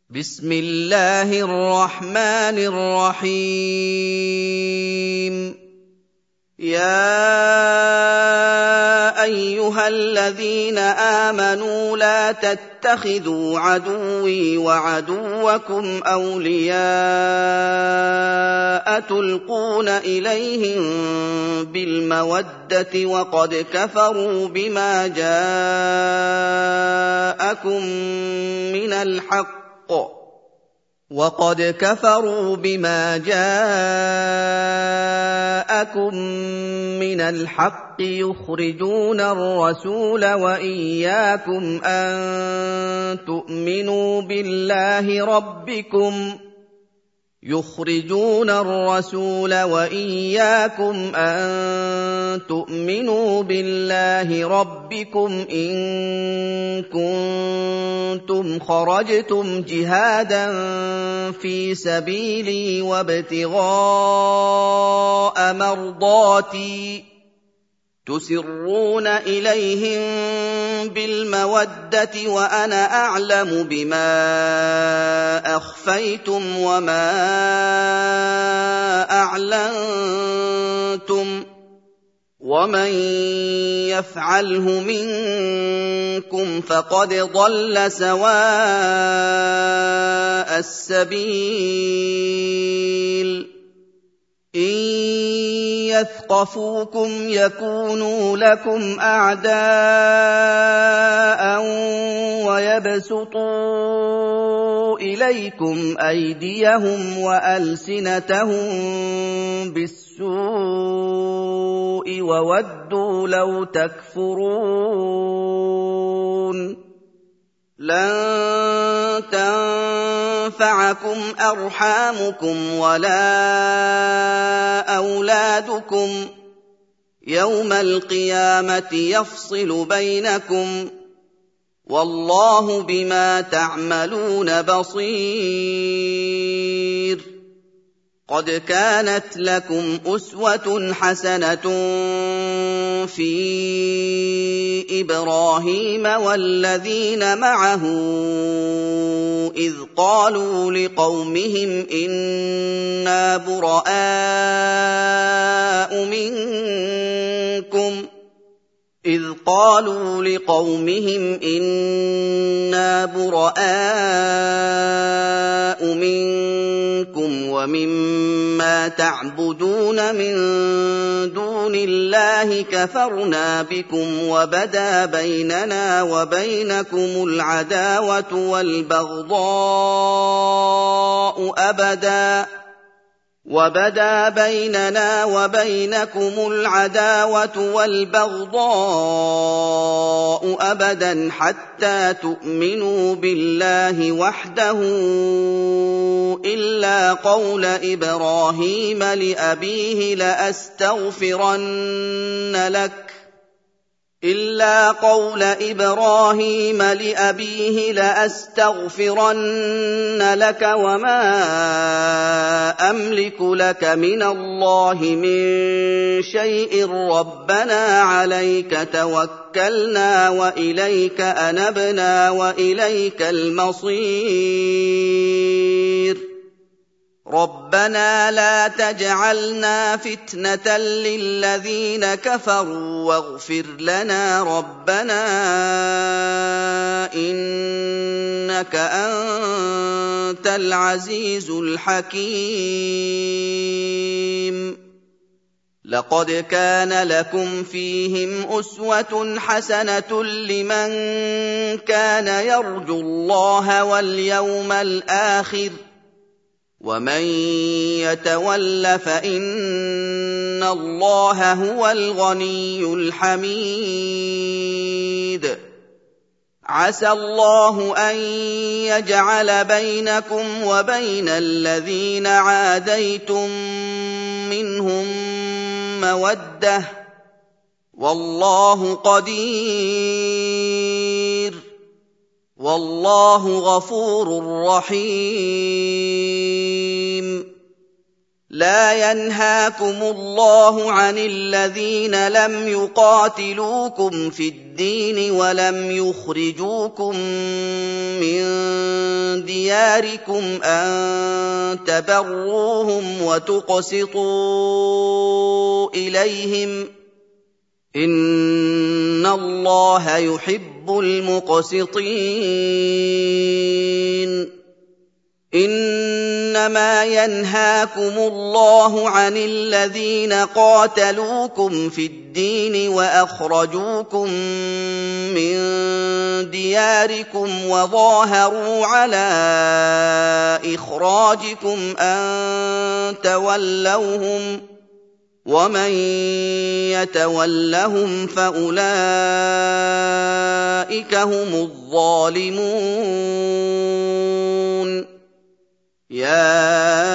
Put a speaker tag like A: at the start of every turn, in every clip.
A: بسم الله الرحمن الرحيم يا أيها الذين آمنوا لا تتخذوا عدوي وعدوكم أولياء تلقون إليهم بالمودة وقد كفروا بما جاءكم من الحق يخرجون الرسول وإياكم أن تؤمنوا بالله ربكم إن كنتم خرجتم جهادا في سبيلي وابتغاء مرضاتي تسرون إليهم بالمودة وأنا أعلم بما أخفيتم وما أعلنتم ومن يفعله منكم فقد ضل سواء السبيل إن يثقفوكم يكونوا لكم أعداء ويبسطوا إليكم أيديهم وألسنتهم بالسوء وودوا لو تكفرون لن تنفعكم أرحامكم ولا أولادكم يوم القيامة يفصل بينكم والله بما تعملون بصير قد كانت لكم أسوة حسنة في إبراهيم والذين معه إذ قالوا لقومهم إنا براء منكم ومما تعبدون من دون الله كفرنا بكم وبدا بيننا وبينكم العداوة والبغضاء أبدا حتى تؤمنوا بالله وحده إلا قول إبراهيم لأبيه لأستغفرن لك وما أملك لك من الله من شيء ربنا عليك توكلنا وإليك أنبنا وإليك المصير ربنا لا تجعلنا فتنة للذين كفروا واغفر لنا ربنا إنك أنت العزيز الحكيم لقد كان لكم فيهم أسوة حسنة لمن كان يرجو الله واليوم الآخر ومن يتول فإن الله هو الغني الحميد عسى الله أن يجعل بينكم وبين الذين عاديتم منهم مودة والله قدير والله غفور رحيم لا ينهاكم الله عن الذين لم يقاتلوكم في الدين ولم يخرجوكم من دياركم أن تبروهم وتقسطوا إليهم إن الله يحب المقسطين إنما ينهاكم الله عن الذين قاتلوكم في الدين وأخرجوكم من دياركم وظاهروا على إخراجكم أن تولوهم ومن يتولهم فأولئك هم الظالمون يا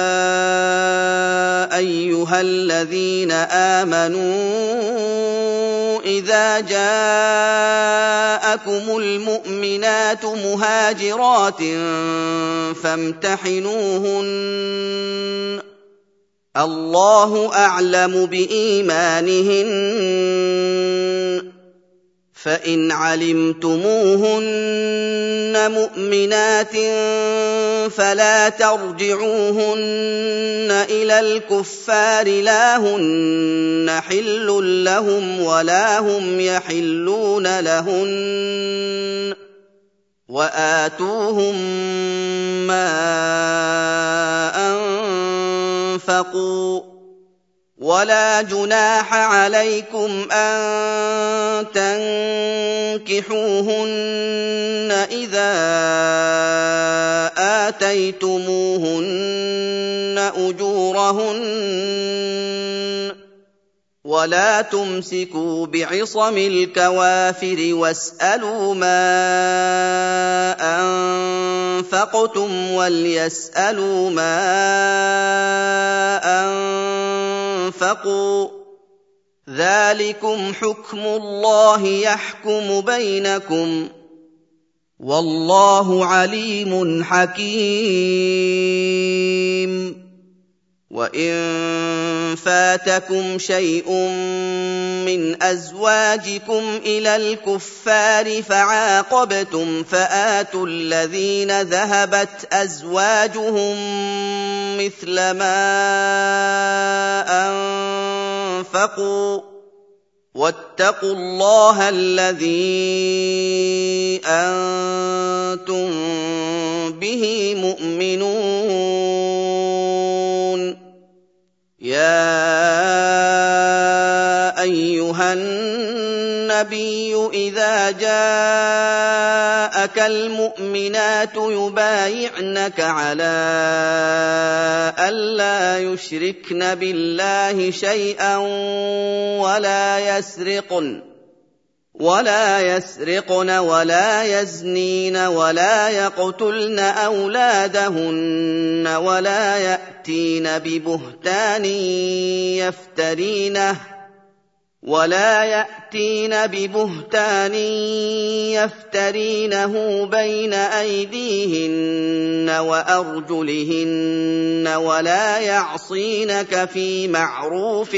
A: أيها الذين آمنوا إذا جاءكم المؤمنات مهاجرات فامتحنوهن الله أعلم بإيمانهن فإن علمتموهن مؤمنات فلا ترجعوهن إلى الكفار لا هن حل لهم ولا هم يحلون لهن وآتوهم ما أنفقوا ولا جناح عليكم أن تنكحوهن إذا آتيتموهن أجورهن ولا تمسكوا بعصم الكوافر واسألوا ما أنفقتم وليسألوا ما أنفقوا ذلكم حكم الله يحكم بينكم والله عليم حكيم وإن فاتكم شيء من أزواجكم إلى الكفار فعاقبتم فآتوا الذين ذهبت أزواجهم مثل ما أنفقوا واتقوا الله الذي أنتم به مؤمنون يا أيها النبي إذا جاءك المؤمنات يبايعنك على ألا يشركن بالله شيئا ولا يسرقن ولا يزنين ولا يقتلن أولادهن ولا يأتين ببهتان يفترينه بين أيديهن وأرجلهن ولا يعصينك في معروف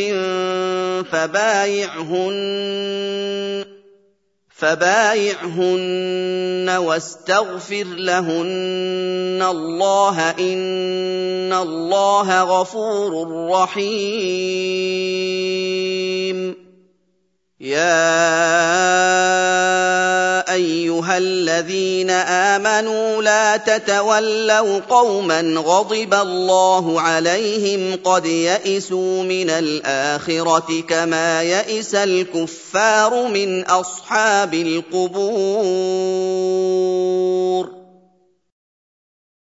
A: فبايعهن واستغفر لهن الله إن الله غفور رحيم يا أيها الذين آمنوا لا تتولوا قوما غضب الله عليهم قد يئسوا من الآخرة كما يئس الكفار من أصحاب القبور